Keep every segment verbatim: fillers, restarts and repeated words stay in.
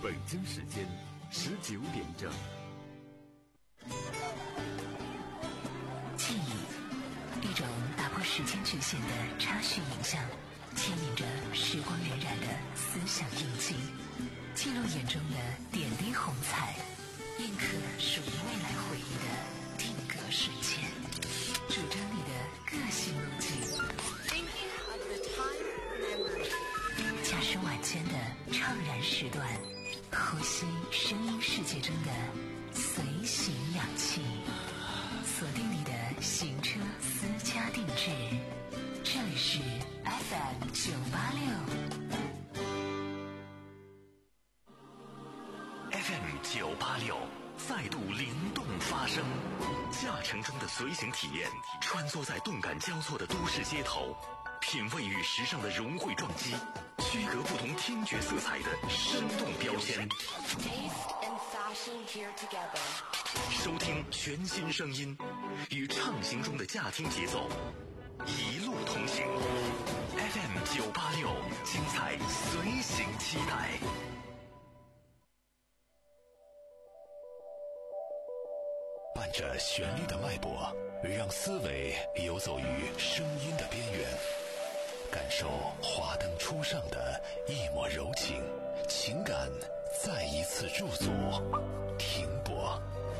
北京时间十九点整。 记忆，一种打破时间局限的插叙影像，牵引着时光荏苒的思想印记，记录眼中的点滴红彩，印刻属于未来回忆的定格瞬间，主张你的个性路径。驾驶晚间的怅然时段，呼吸声音世界中的随行氧气，锁定你的行车私家定制。这里是 F M 九八六 F M 九八六再度灵动发声，驾乘中的随行体验，穿梭在动感交错的都市街头，品味与时尚的融汇撞击，区隔不同听觉色彩的生动标签。收听全新声音，与畅行中的驾听节奏，一路同行。F M 九八六，精彩随行期待。伴着旋律的脉搏，让思维游走于声音的边缘，感受华灯初上的一抹柔情，情感再一次驻足停泊。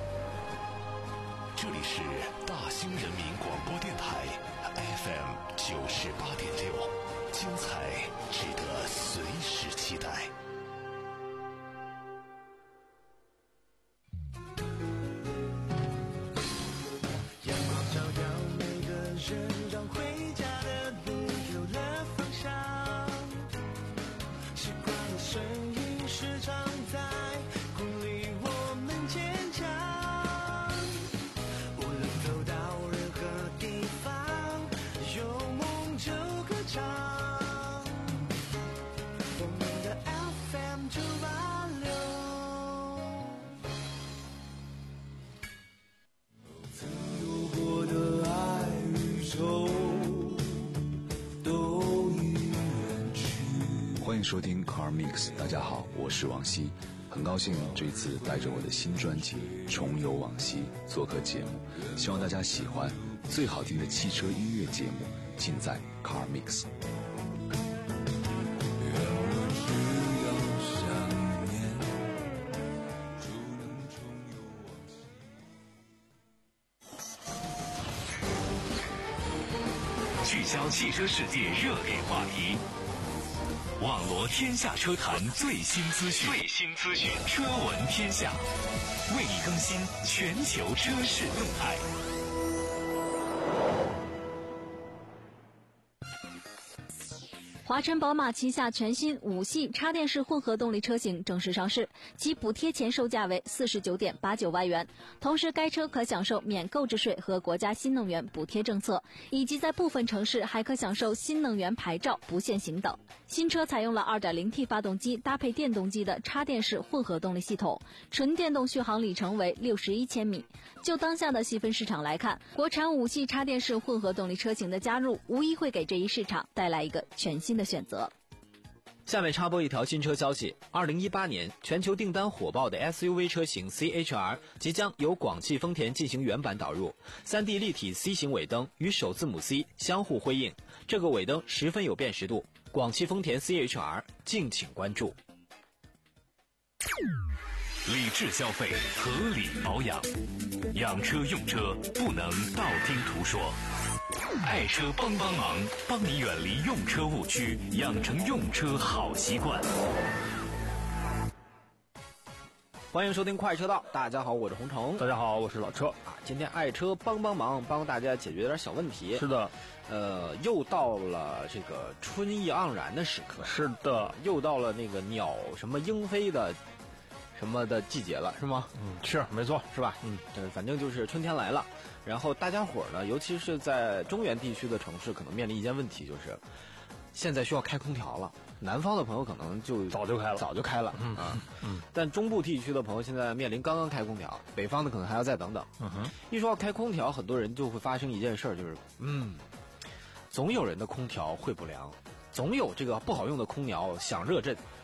这里是大兴人民广播电台 F M 九十八点六，精彩值得随时期待。 让回家的路有了方向，习惯的声音时常在鼓励我们坚强，无论走到任何地方，有梦就歌唱，我们的 F M 九八六，曾有过的爱都已远去。 欢迎收听 Car Mix， 大家好，我是王希，很高兴这次带着我的新专辑《重游往昔》做客节目，希望大家喜欢最好听的汽车音乐节目，尽在 Car Mix。 聚焦汽车世界热点话题，网罗天下车坛最新资讯，最新资讯，车闻天下，为你更新全球车市动态。 华晨宝马旗下全新五系插电式混合动力车型正式上市，其补贴前售价为 四十九点八九万元，同时该车可享受免购置税和国家新能源补贴政策，以及在部分城市还可享受新能源牌照不限行等。新车采用了 二点零 T 发动机搭配电动机的插电式混合动力系统，纯电动续航里程为六十一千米。就当下的细分市场来看，国产五系插电式混合动力车型的加入，无疑会给这一市场带来一个全新的选择。 下面插播一条新车消息，二零一八年全球订单火爆的 S U V 车型 C H R 即将由广汽丰田进行原版导入， 三 D 立体 C 型尾灯与首字母 C 相互辉映，这个尾灯十分有辨识度，广汽丰田 C H R 敬请关注。 理智消费，合理保养，养车用车不能道听途说。爱车帮帮忙，帮你远离用车误区，养成用车好习惯。 欢迎收听快车道，大家好，我是洪城。 大家好，我是老车啊。今天爱车帮帮忙，帮大家解决点小问题。 是的， 呃，又到了这个春意盎然的时刻。 是的， 又到了那个鸟什么莺飞的什么的季节了，是吗？ 嗯，是没错， 是吧？嗯，对，反正就是春天来了。然后大家伙呢，尤其是在中原地区的城市，可能面临一件问题，就是现在需要开空调了。南方的朋友可能就早就开了， 早就开了， 嗯啊， 嗯。 但中部地区的朋友现在面临刚刚开空调，北方的可能还要再等等。 嗯哼， 一说要开空调，很多人就会发生一件事，就是嗯，总有人的空调会不良，总有这个不好用的空调响热阵，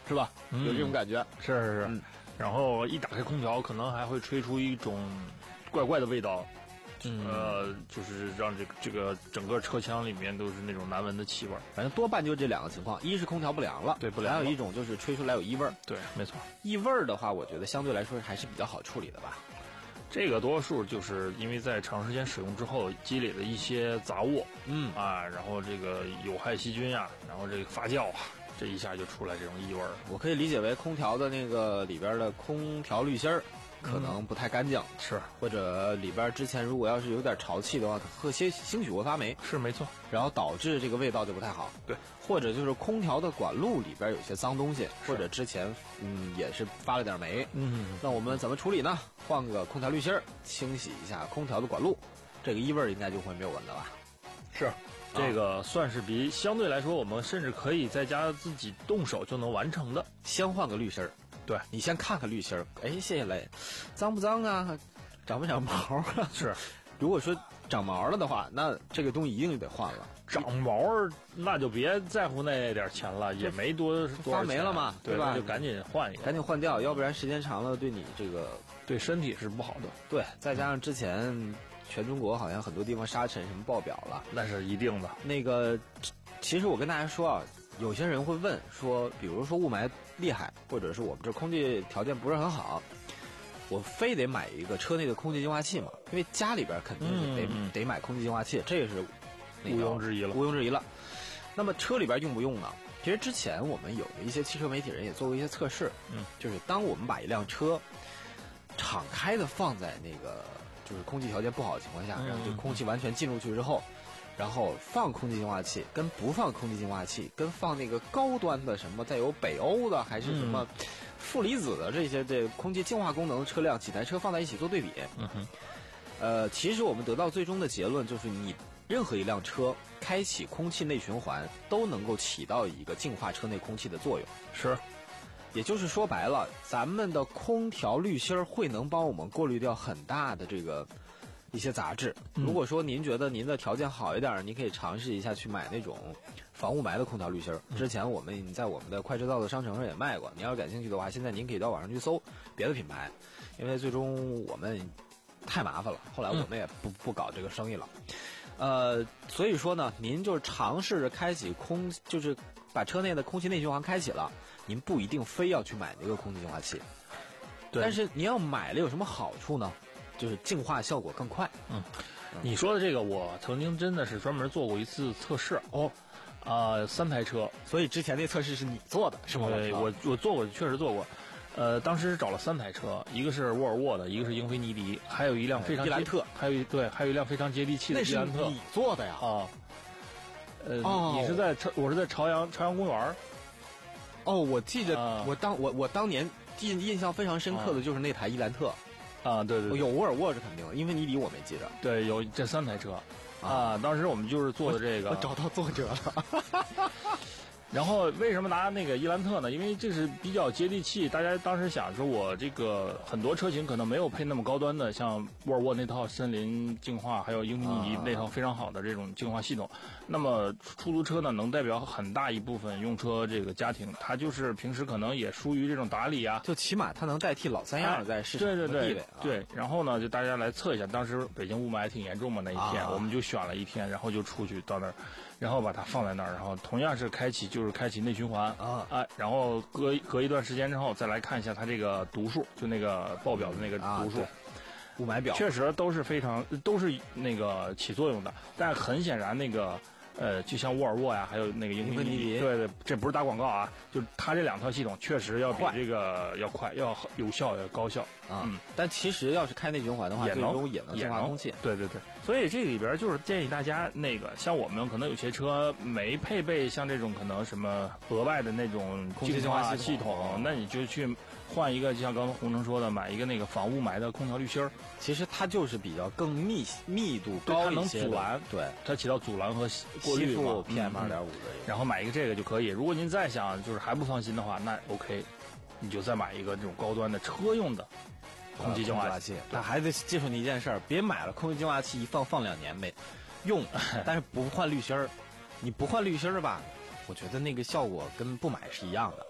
是吧？ 嗯、有这种感觉。 是是是。 嗯、 然后一打开空调，可能还会吹出一种怪怪的味道。 嗯， 呃，就是让这个这个整个车厢里面都是那种难闻的气味。 反正多半就这两个情况，一是空调不良了， 对，不良了。 还有一种就是吹出来有异味。 对，没错。 异味的话，我觉得相对来说还是比较好处理的吧。 这个多数就是因为在长时间使用之后积累的一些杂物， 嗯啊，然后这个有害细菌呀、啊，然后这个发酵啊，这一下就出来这种异味。 我可以理解为空调的那个里边的空调滤芯儿可能不太干净， 嗯、是， 或者里边之前如果要是有点潮气的话，和些兴许会发霉， 是没错， 然后导致这个味道就不太好。 对， 或者就是空调的管路里边有些脏东西，或者之前嗯也是发了点霉， 嗯， 那我们怎么处理呢？换个空调滤芯儿，清洗一下空调的管路，这个异味应该就会没有闻的吧？ 是。这个算是比相对来说，我们甚至可以在家自己动手就能完成的。 先换个滤芯儿， 对你先看看滤芯儿，哎，谢谢雷，脏不脏啊？长不长毛啊？ 是， 如果说长毛了的话，那这个东西一定得换了。 长毛那就别在乎那点钱了，也没多多发霉了嘛， 对吧？ 就赶紧换一个， 赶紧换掉，要不然时间长了对你这个对身体是不好的。 对，再加上之前。全中国好像很多地方沙尘什么爆表了， 那是一定的。 那个，其实我跟大家说啊，有些人会问说，比如说雾霾厉害，或者是我们这空气条件不是很好，我非得买一个车内的空气净化器嘛？因为家里边肯定是得、嗯、得买空气净化器，这也是毋庸置疑了， 毋庸置疑了。那么车里边用不用呢？其实之前我们有的一些汽车媒体人也做过一些测试， 嗯， 就是当我们把一辆车敞开的放在那个。就是空气条件不好的情况下，然后就空气完全进入去之后，然后放空气净化器跟不放空气净化器，跟放那个高端的什么带有北欧的还是什么负离子的这些这空气净化功能的车辆，几台车放在一起做对比。 嗯哼， 呃，其实我们得到最终的结论就是，你任何一辆车开启空气内循环都能够起到一个净化车内空气的作用。 是。 也就是说白了，咱们的空调滤芯儿会能帮我们过滤掉很大的这个一些杂质。 嗯、 如果说您觉得您的条件好一点，您可以尝试一下去买那种防雾霾的空调滤芯儿。之前我们在我们的快制造的商城上也卖过，您要是感兴趣的话，现在您可以到网上去搜别的品牌，因为最终我们太麻烦了，后来我们也不、嗯、不搞这个生意了。呃，所以说呢，您就尝试着开启空，就是把车内的空气内循环开启了。您不一定非要去买那个空气净化器， 对。 但是您要买了有什么好处呢？就是净化效果更快。 嗯，你说的这个，我曾经真的是专门做过一次测试哦，啊、呃，三台车， 所以之前那测试是你做的，是吗？ 对，我我做过，确实做过。呃，当时找了三台车，一个是沃尔沃的，一个是英菲尼迪，还有一辆非常伊兰特， 还有一对，还有一辆非常接地气的伊兰特。 那是你做的呀？ 啊，呃， 哦、 你是在朝，我是在朝阳朝阳公园。 哦，我记得、 啊、 我当我我当年印印象非常深刻的就是那台伊兰特， 啊，对 对, 对， 有沃尔沃是肯定的，英菲尼迪我没记着。 对，有这三台车，啊，当时我们就是做的这个， 我, 我找到作者了。 然后为什么拿那个伊兰特呢？因为这是比较接地气。大家当时想说，我这个很多车型可能没有配那么高端的，像沃尔沃那套森林净化，还有英菲尼迪那套非常好的这种净化系统。啊、那么出租车呢，能代表很大一部分用车这个家庭，它就是平时可能也疏于这种打理啊， 就起码它能代替老三样在市场的地位、啊哎。对对对，对。然后呢，就大家来测一下，当时北京雾霾挺严重嘛，那一天、啊、我们就选了一天，然后就出去到那儿。然后把它放在那儿，然后同样是开启，就是开启内循环啊， 哎，然后隔隔一段时间之后再来看一下它这个读数，就那个报表的那个读数， 啊、雾霾表确实都是非常都是那个起作用的，但很显然那个呃，就像沃尔沃呀，还有那个英菲尼迪，对对，这不是打广告啊，就它这两套系统确实要比这个要快，要有效，要高效啊。嗯，但其实要是开内循环的话， 也能也能净化空气。 对对对，所以这里边就是建议大家那个，像我们可能有些车没配备像这种可能什么额外的那种空气净化系统，那你就去换一个，就像刚才洪成说的，买一个那个防雾霾的空调滤芯儿。 其实它就是比较更密密度高一些， 它能阻拦， 对， 它起到阻拦和过滤嘛 P M 二点五的。 然后买一个这个就可以。如果您再想就是还不放心的话，那 OK， 你就再买一个这种高端的车用的空气净化器。 那还得记住你一件事儿，别买了空气净化器一放放两年没用，但是不换滤芯儿，你不换滤芯儿吧，我觉得那个效果跟不买是一样的。 是，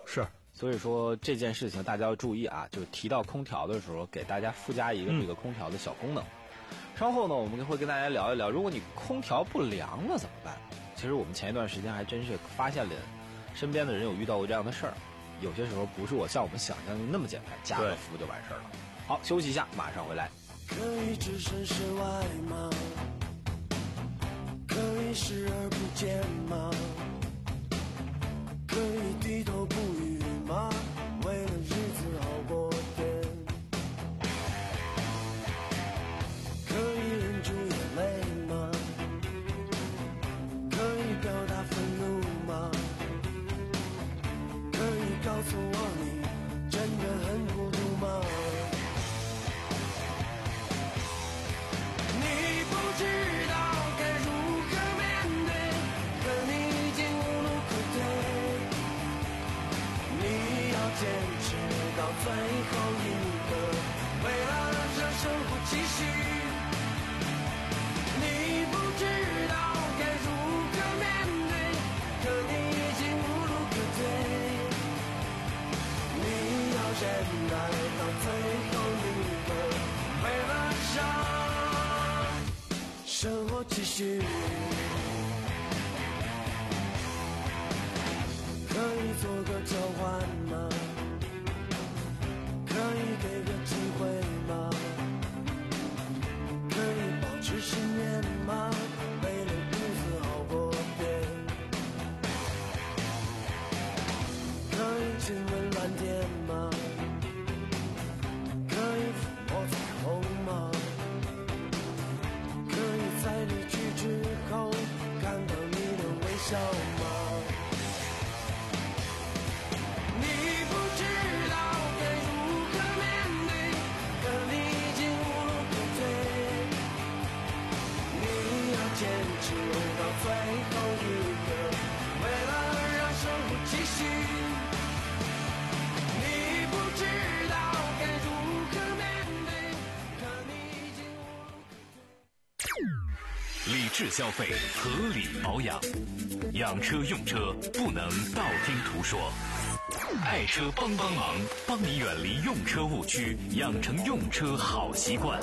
所以说这件事情大家要注意啊，就是提到空调的时候，给大家附加一个这个空调的小功能。嗯、稍后呢，我们会跟大家聊一聊，如果你空调不良了怎么办？其实我们前一段时间还真是发现了身边的人有遇到过这样的事儿，有些时候不是我像我们想象的那么简单，加个氟就完事儿了。好，休息一下，马上回来。 可以置身事外吗？可以视而不见吗？可以低头不语吗？为了日子好过点。可以忍住眼泪吗？可以表达愤怒吗？可以告诉我你真的很孤独吗？你不知道该如何面对，可你已经无路可退。你要坚持到最后一刻，为了让生活继续。你不知道该如何面对，可你已经无路可退。你要忍耐到最后一刻，为了让生活继续。可以做个交换吗？可以给个机会吗？可以保持信念吗？为了日子好过点。可以亲吻蓝天吗？可以抚摸彩虹吗？可以在离去之后看到你的微笑吗？你不知道该如何面对，可你已经无路可退。你要坚持到最后一刻，为了让生活继续。你不知道该如何面对，可你已经无路可退。 理智消费，合理保养，养车用车不能道听途说。爱车帮帮忙，帮你远离用车误区，养成用车好习惯。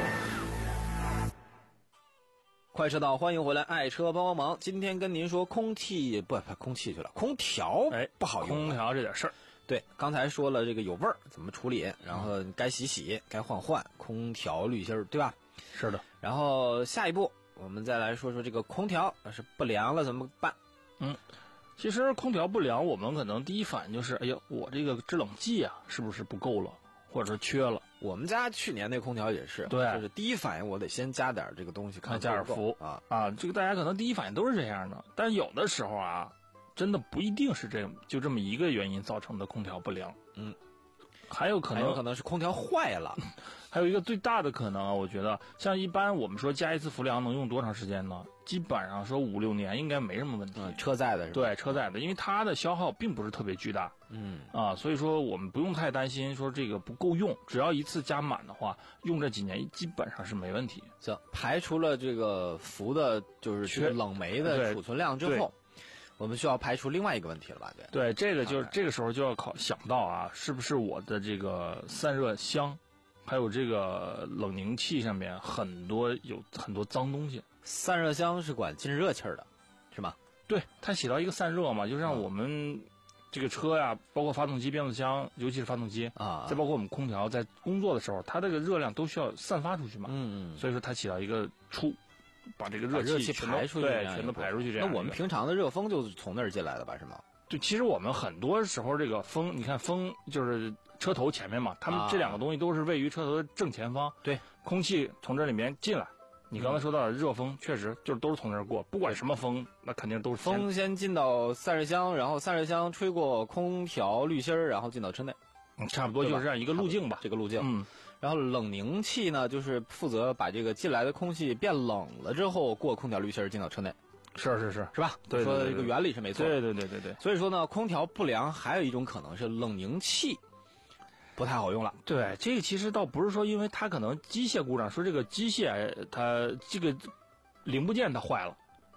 快车道，欢迎回来，爱车帮帮忙。今天跟您说空气不不空气去了，空调哎不好用。 空调这点事儿， 对，刚才说了这个有味儿怎么处理，然后该洗洗，该换换，空调滤芯儿，对吧？ 是的。 然后下一步我们再来说说这个空调要是不良了怎么办？ 嗯。其实空调不良，我们可能第一反应就是，哎呀，我这个制冷剂啊，是不是不够了，或者是缺了？ 我们家去年那空调也是， 对， 就是第一反应我得先加点这个东西，看加点氟啊啊，这个大家可能第一反应都是这样的，但有的时候啊，真的不一定是这样，就这么一个原因造成的空调不良。 嗯， 还有可能， 还有可能是空调坏了。 还有一个最大的可能啊，我觉得像一般我们说加一次氟良能用多长时间呢？基本上说五六年应该没什么问题。 嗯、车载的是吧？ 对，车载的，因为它的消耗并不是特别巨大。 嗯啊，所以说我们不用太担心说这个不够用，只要一次加满的话，用这几年基本上是没问题。 行，排除了这个氟的，就是这个冷媒的储存量之后，我们需要排除另外一个问题了吧？对。 对，这个就是这个时候就要考想到啊，是不是我的这个散热箱，还有这个冷凝器上面很多有很多脏东西。 散热箱是管进热气儿的，是吗？ 对，它起到一个散热嘛，就让我们这个车呀，包括发动机、变速箱，尤其是发动机啊， 再包括我们空调，在工作的时候，它这个热量都需要散发出去嘛。 嗯嗯。 所以说它起到一个出，把这个热气气排出去， 对，全都排出去这样。 那我们平常的热风就是从那儿进来的吧？是吗？ 对，其实我们很多时候这个风，你看风就是车头前面嘛，他们这两个东西都是位于车头的正前方。 对， 空气从这里面进来。你刚才说到的热风，确实就是都是从那儿过，不管什么风，那肯定都是风先进到散热箱，然后散热箱吹过空调滤芯儿，然后进到车内， 嗯，差不多就是这样一个路径吧， 这个路径。 嗯， 然后冷凝器呢，就是负责把这个进来的空气变冷了之后，过空调滤芯儿进到车内。 是是是， 是吧？ 对， 说这个原理是没错。 对对对对对。 所以说呢，空调不良还有一种可能是冷凝器不太好用了。 对，这个其实倒不是说因为它可能机械故障，说这个机械它这个零部件它坏了，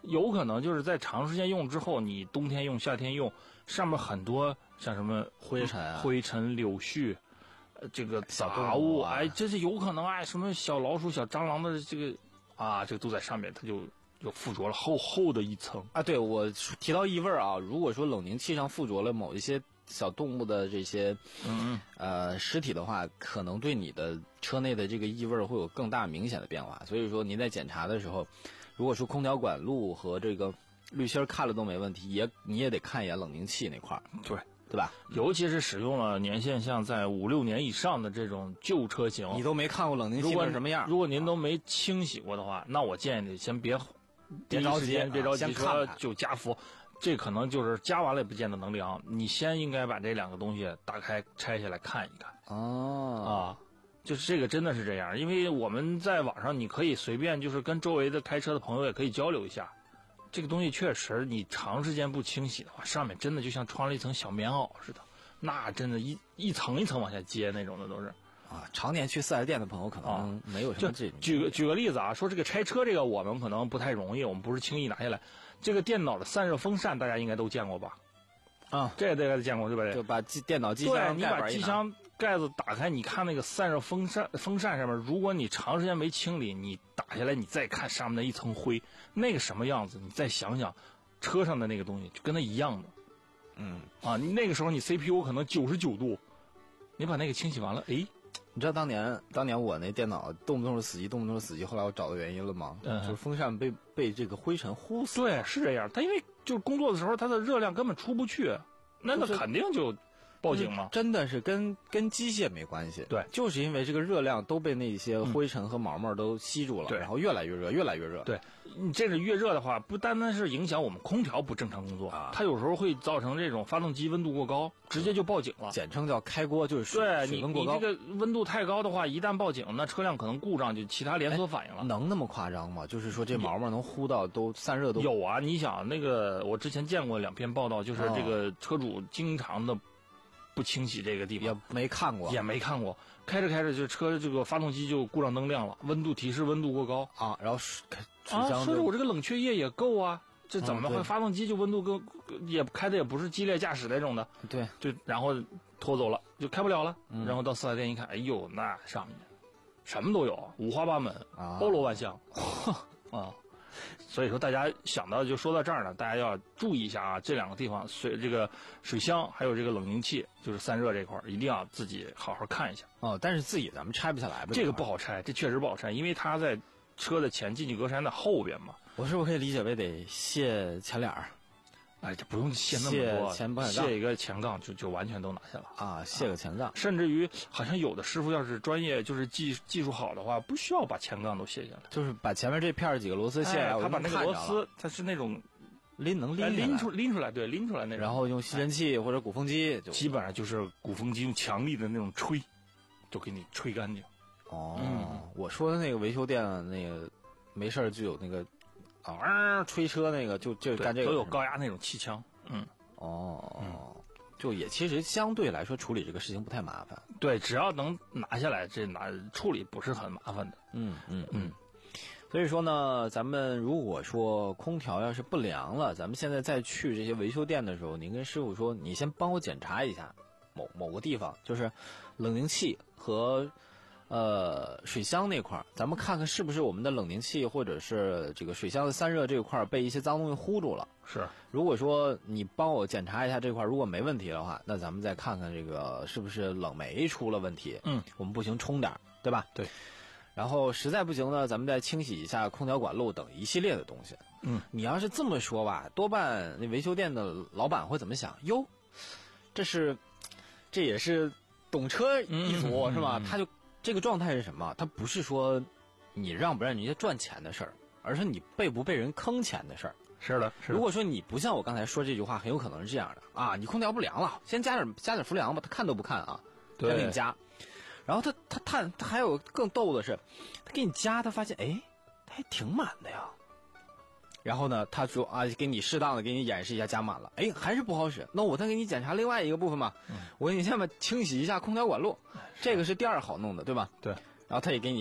有可能就是在长时间用之后，你冬天用、夏天用，上面很多像什么灰尘啊、 灰尘、柳絮，呃，这个小杂动物啊哎，这是有可能哎，什么小老鼠、小蟑螂的这个啊，这个都在上面，它就就附着了厚厚的一层啊。对，我提到异味啊，如果说冷凝器上附着了某一些小动物的这些嗯呃尸体的话，可能对你的车内的这个异味会有更大明显的变化。所以说您在检查的时候，如果说空调管路和这个滤芯看了都没问题，也你也得看一眼冷凝器那块儿， 对对吧？ 尤其是使用了年限像在五六年以上的这种旧车型， 你都没看过冷凝器是什么样。 如果您都没清洗过的话，那我建议你先别别着急， 别着急， 先看看就加氟。这可能就是加完了也不见得能凉，你先应该把这两个东西打开拆下来看一看。 哦， 啊，就是这个真的是这样，因为我们在网上你可以随便就是跟周围的开车的朋友也可以交流一下。这个东西确实你长时间不清洗的话，上面真的就像穿了一层小棉袄似的，那真的一一层一层往下接那种的都是。 啊，常年去四 S 店的朋友可能没有什么这种。 举个举个例子啊，说这个拆车这个我们可能不太容易，我们不是轻易拿下来。这个电脑的散热风扇大家应该都见过吧？ 啊， 这大家见过对吧？ 就把机电脑机对， 箱你把机箱盖子打开，你看那个散热风扇风扇上面，如果你长时间没清理，你打下来你再看上面那一层灰，那个什么样子？你再想想，车上的那个东西就跟它一样的。 嗯啊，你那个时候你 C P U 可能九十九度，你把那个清洗完了，哎。 你知道当年当年我那电脑动不动是死机，动不动是死机，后来我找到原因了吗？ 嗯， 就是风扇被被这个灰尘呼死。 对，是这样。它因为就是工作的时候，它的热量根本出不去，那那肯定就报警嘛。 真的是跟跟机械没关系。 对， 就是因为这个热量都被那些灰尘和毛毛都吸住了， 对、 嗯，然后越来越热，越来越热。 对，你这个越热的话，不单单是影响我们空调不正常工作， 啊、 它有时候会造成这种发动机温度过高，直接就报警了。 简称叫开锅，就是水对水温过高。 你你这个温度太高的话，一旦报警，那车辆可能故障，就其他连锁反应了。 能那么夸张吗？就是说这毛毛能呼到都散热都有啊？你想那个，我之前见过两篇报道，就是这个车主经常的不清洗这个地方， 也没看过， 也没看过。开着开着，就车这个发动机就故障灯亮了，温度提示温度过高啊，然后水啊，说是我这个冷却液也够啊，这怎么会、 嗯、 发动机就温度更也开的也不是激烈驾驶那种的， 对， 就然后拖走了，就开不了了。 嗯、 然后到四 S 店一看，哎呦，那上面什么都有，五花八门， 啊、 包罗万象啊。所以说，大家想到就说到这儿呢，大家要注意一下啊，这两个地方水这个水箱还有这个冷凝器，就是散热这块一定要自己好好看一下。 哦，但是自己咱们拆不下来吧？ 这个不好拆，这确实不好拆，因为它在车的前进气格栅的后边嘛。 我是不是可以理解为得卸前脸儿？ 哎，这不用卸那么多， 卸前保险杠， 卸一个前杠就就完全都拿下了啊！卸个前杠， 啊，甚至于好像有的师傅要是专业，就是技技术好的话，不需要把前杠都卸下来， 就是把前面这片几个螺丝卸下来， 哎、他把那个螺丝，它是那种拎能拎、 哎、拎出拎出来，对，拎出来那种， 然后用吸尘器或者鼓风机， 就基本上就是鼓风机用强力的那种吹，就给你吹干净。 哦，嗯、我说的那个维修店那个没事就有那个啊吹车那个，就就干这个， 都有高压那种气枪。嗯， 哦，嗯，就也其实相对来说处理这个事情不太麻烦。 对，只要能拿下来，这拿处理不是很麻烦的。 嗯嗯嗯。所以说呢，咱们如果说空调要是不凉了，咱们现在再去这些维修店的时候，您跟师傅说，你先帮我检查一下某某个地方，就是冷凝器和呃水箱那块儿，咱们看看是不是我们的冷凝器或者是这个水箱的散热这块被一些脏东西糊住了。 是， 如果说你帮我检查一下这块，如果没问题的话，那咱们再看看这个是不是冷媒出了问题。 嗯， 我们不行冲点，对吧？ 对。 然后实在不行呢，咱们再清洗一下空调管路等一系列的东西。 嗯， 你要是这么说吧，多半那维修店的老板会怎么想？哟，这是，这也是懂车一族、 嗯、 是吧？ 嗯、 他就这个状态是什么？他不是说你让不让人家赚钱的事儿，而是你被不被人坑钱的事儿。 是的，是的。 如果说你不像我刚才说这句话，很有可能是这样的啊，你空调不凉了，先加点加点氟良吧，他看都不看啊，他给你加。然后他他他他还有更逗的是，他给你加，他发现哎，他还挺满的呀。然后呢，他说啊，给你适当的给你演示一下加满了，哎，还是不好使。那我再给你检查另外一个部分嘛，嗯、我给你先把清洗一下空调管路，这个是第二好弄的，对吧？ 对。 然后他也给你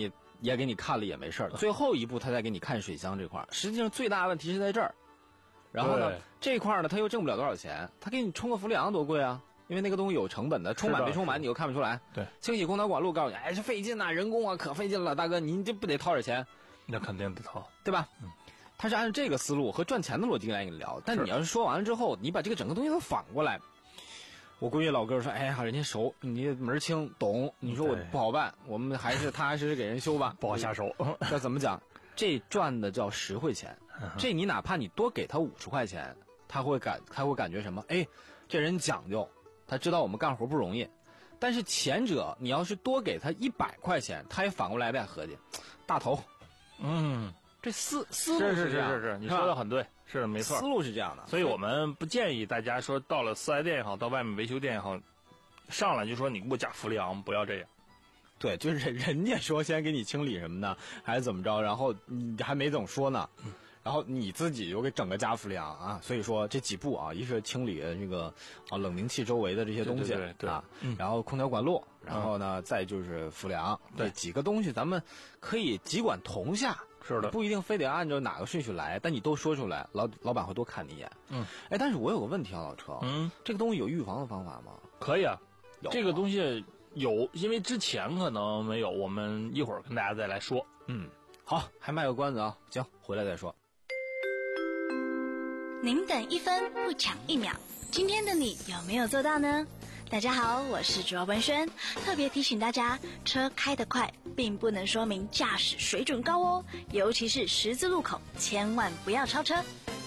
也给你看了也没事儿，最后一步他再给你看水箱这块儿，实际上最大的问题是在这儿。然后呢，这块儿呢他又挣不了多少钱，他给你冲个氟利昂多贵啊，因为那个东西有成本的，充满没充满你又看不出来。 对， 清洗空调管路告诉你，哎，这费劲呐、啊，人工啊可费劲了，大哥你这不得掏点钱？ 那肯定得掏， 对吧？嗯，他是按照这个思路和赚钱的逻辑来跟你聊，但你要是说完了之后，你把这个整个东西都反过来。我闺女老哥说：“哎呀，人家熟，你门清懂。你说我不好办，我们还是踏踏实实给人修吧， 不好下手。 要怎么讲？这赚的叫实惠钱。这你哪怕你多给他五十块钱，他会感他会感觉什么？哎，这人讲究，他知道我们干活不容易。但是前者，你要是多给他一百块钱，他也反过来在合计，大头， 嗯， 这思思路是是这样， 是是是，你说的很对。”是没错， 思路是这样的， 所以我们不建议大家说到了四 S 店也好，到外面维修店也好，上来就说你给我加氟利昂，不要这样。 对，就是人人家说先给你清理什么的，还是怎么着，然后你还没怎么说呢，然后你自己又给整个加氟利昂啊。所以说这几步啊，一是清理这个啊冷凝器周围的这些东西， 对对对对啊、 嗯， 然后空调管路，然后呢、嗯、再就是氟利昂， 对， 几个东西咱们可以几管同下。 是的， 不一定非得按照哪个顺序来，但你都说出来，老老板会多看你一眼。 嗯， 哎，但是我有个问题啊，老车， 嗯， 这个东西有预防的方法吗？ 可以啊， 有这个东西有，因为之前可能没有，我们一会儿跟大家再来说。 嗯，好，还卖个关子啊，行，回来再说。 您等一分不抢一秒，今天的你有没有做到呢？大家好，我是卓文轩，特别提醒大家，车开得快并不能说明驾驶水准高哦，尤其是十字路口，千万不要超车。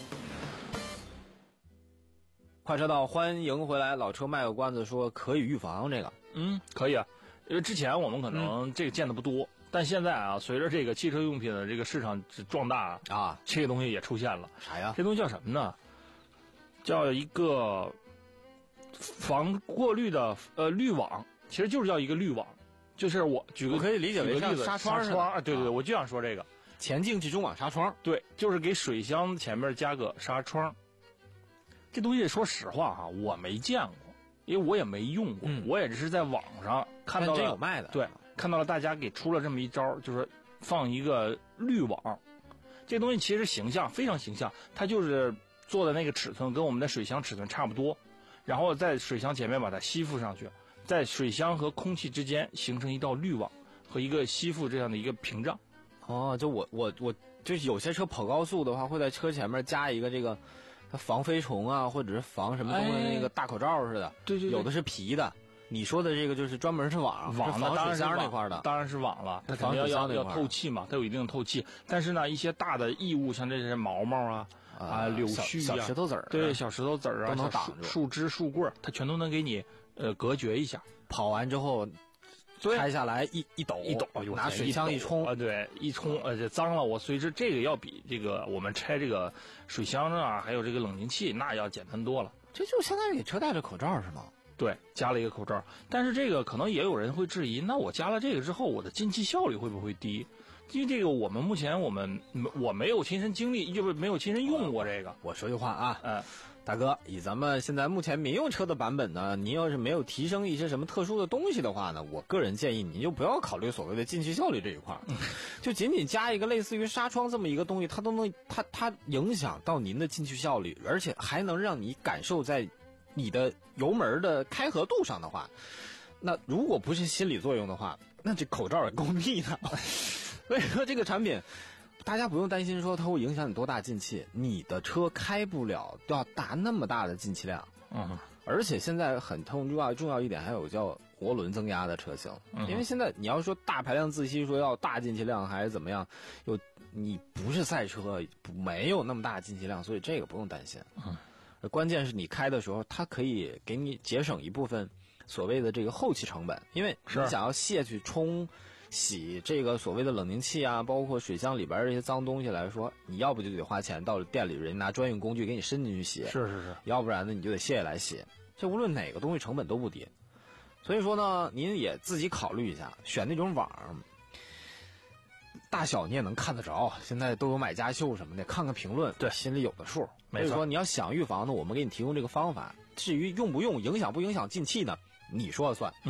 快车道，欢迎回来，老车卖个关子说可以预防这个。 嗯，可以啊，因为之前我们可能这个见的不多，嗯、但现在啊，随着这个汽车用品的这个市场壮大啊， 这个东西也出现了。 啥呀？ 这东西叫什么呢？叫一个防过滤的呃滤网，其实就是叫一个滤网，就是我举个我可以理解为例子， 纱窗纱窗啊，对对对，我就想说这个前进气中网纱窗， 对，就是给水箱前面加个纱窗。这东西说实话哈，我没见过，因为我也没用过， 嗯、 我也只是在网上看到了， 真有卖的， 对，看到了大家给出了这么一招，就是放一个滤网。这东西其实形象非常形象，它就是做的那个尺寸跟我们的水箱尺寸差不多。然后在水箱前面把它吸附上去，在水箱和空气之间形成一道滤网和一个吸附这样的一个屏障。 哦，就我我我就是有些车跑高速的话，会在车前面加一个这个防飞虫啊，或者是防什么东西、哎、那个大口罩似的。 对对对， 有的是皮的。你说的这个就是专门是网， 网防水箱那块的， 当然是网了。它防水箱要要透气嘛，它有一定的透气。但是呢，一些大的异物，像这些毛毛啊。啊，柳絮啊，小石头子儿， 对，小石头子儿啊， 都能挡住， 树枝、树棍儿，它全都能给你呃隔绝一下。 跑完之后，拆下来一一抖一抖， 拿水枪一冲啊，对，一冲呃这脏了，我随之这个要比这个我们拆这个水箱啊，还有这个冷凝器那要简单多了。 这就相当于给车戴着口罩是吗？ 对，加了一个口罩，但是这个可能也有人会质疑，那我加了这个之后，我的进气效率会不会低？因为这个我们目前我们我没有亲身经历，就是没有亲身用过这个。 我说句话啊， 嗯， 大哥，以咱们现在目前民用车的版本呢，您要是没有提升一些什么特殊的东西的话呢，我个人建议你就不要考虑所谓的进气效率这一块，嗯、就仅仅加一个类似于纱窗这么一个东西，它都能它它影响到您的进气效率，而且还能让你感受在你的油门的开合度上的话，那如果不是心理作用的话，那这口罩也够密的。所以说这个产品，大家不用担心说它会影响你多大进气，你的车开不了要大那么大的进气量。 嗯， 而且现在很重要重要一点，还有叫涡轮增压的车型，嗯、因为现在你要说大排量自吸，说要大进气量还是怎么样，又你不是赛车，没有那么大的进气量，所以这个不用担心。 嗯， 关键是你开的时候，它可以给你节省一部分所谓的这个后期成本，因为你想要卸去冲。洗这个所谓的冷凝器啊，包括水箱里边这些脏东西来说，你要不就得花钱到店里人拿专用工具给你伸进去洗， 是是是， 要不然呢你就得卸下来洗。这无论哪个东西成本都不低，所以说呢，您也自己考虑一下，选那种网，大小你也能看得着。现在都有买家秀什么的，看看评论， 对， 心里有的数。 没错， 所以说你要想预防呢，我们给你提供这个方法。至于用不用、影响不影响进气呢，你说了算。 嗯哼。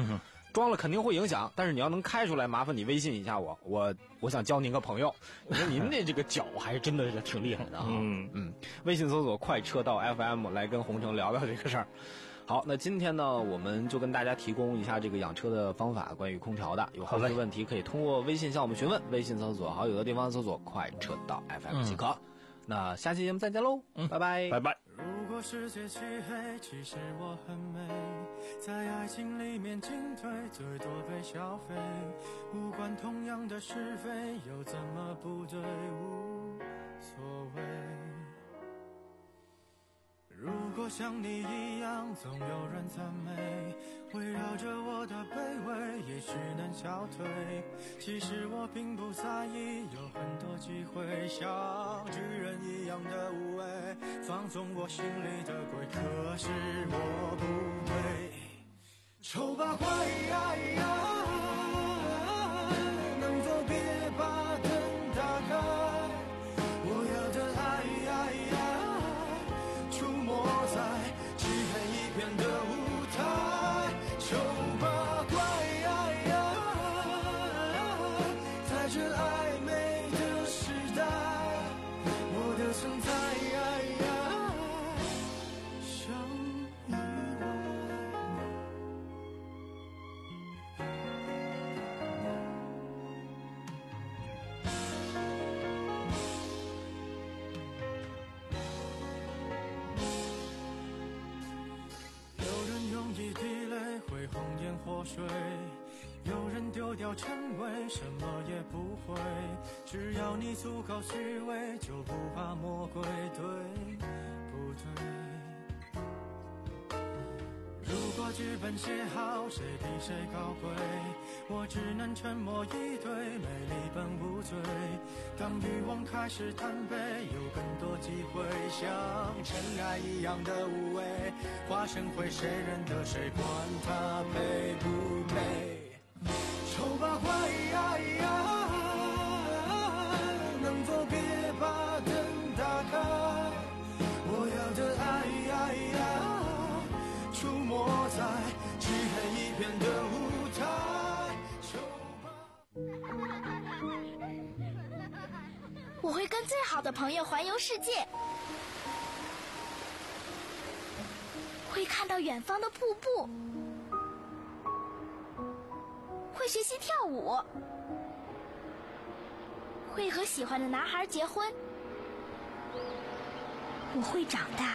装了肯定会影响，但是你要能开出来，麻烦你微信一下我，我我想交您个朋友。我说您这这个脚还真的是挺厉害的啊。嗯嗯，微信搜索快车道 F M 来跟洪城聊聊这个事儿。好，那今天呢，我们就跟大家提供一下这个养车的方法，关于空调的，有好多问题可以通过微信向我们询问，微信搜索好友的地方搜索快车道 F M 即可。嗯、那下期节目再见喽，嗯，拜拜， 拜拜。 如果世界漆黑，其实我很美，在爱情里面进退，最多被消费，无关同样的是非，又怎么不对，无所谓。如果像你一样，总有人赞美，围绕着我的卑微，也许能消退。其实我并不在意，有很多机会，像巨人一样的无畏，放纵我心里的鬼。可是我不配，丑八怪呀呀，能否别把灯打开？我要的爱呀呀，出没在漆黑一片的舞台，丑八怪呀呀，在这暧昧的时代，我的存在呀呀，像意外。有人用一滴泪会红颜祸水，有人丢掉称谓，什么也不会。只要你足够虚伪，就不怕魔鬼，对不对？如果剧本写好，谁比谁高贵？我只能沉默以对，美丽本无罪。当欲望开始贪杯，有更多机会，像尘埃一样的无畏，化身会谁认得谁，管他配不配。丑八怪呀呀，能否别把灯打开？我要的爱呀呀，出没在漆黑一片的舞台。 我会跟最好的朋友环游世界，会看到远方的瀑布，会学习跳舞，会和喜欢的男孩结婚。我会长大。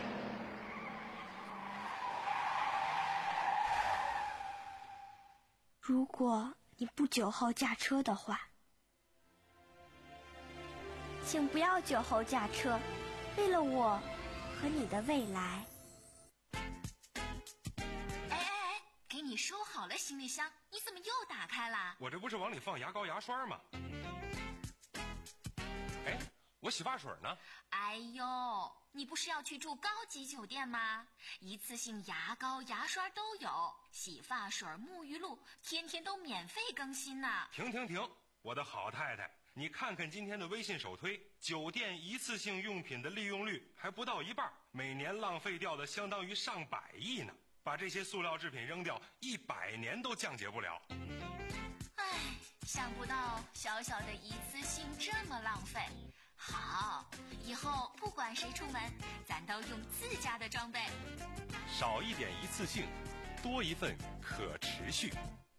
如果你不酒后驾车的话，请不要酒后驾车，为了我和你的未来。 哎哎哎，给你收好了行李箱，你怎么又打开了？ 我这不是往里放牙膏牙刷吗？哎，我洗发水呢？ 哎呦，你不是要去住高级酒店吗？一次性牙膏牙刷都有，洗发水沐浴露天天都免费更新呢。 停停停，我的好太太，你看看今天的微信首推，酒店一次性用品的利用率还不到一半，每年浪费掉的相当于上百亿呢。把这些塑料制品扔掉，一百年都降解不了。 唉，想不到小小的一次性这么浪费。好，以后不管谁出门，咱都用自家的装备。 少一点一次性，多一份可持续。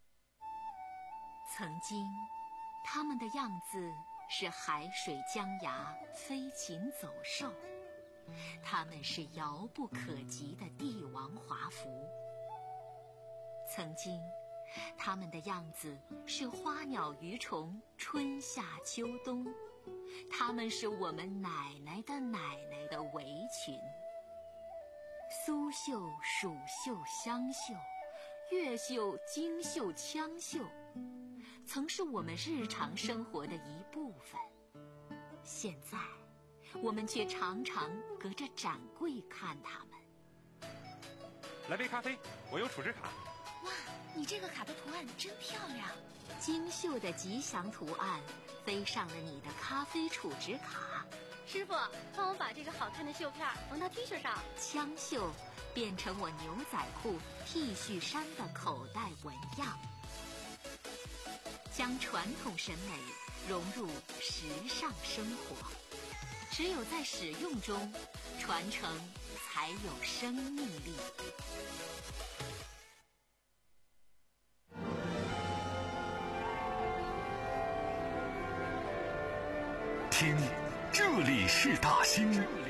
曾经他们的样子是海水江崖，飞禽走兽，他们是遥不可及的帝王华服。曾经他们的样子是花鸟鱼虫，春夏秋冬，他们是我们奶奶的奶奶的围裙。苏绣、蜀绣、湘绣，越绣、京绣、羌绣，曾是我们日常生活的一部分。现在我们却常常隔着展柜看他们。 来杯咖啡，我有储值卡。 哇，你这个卡的图案真漂亮，精绣的吉祥图案飞上了你的咖啡储值卡， 师傅，帮我把这个好看的绣片缝到 T 恤上。 枪绣变成我牛仔裤、T 恤衫的口袋纹样，将传统审美融入时尚生活。只有在使用中，传承才有生命力。 听，这里是大兴。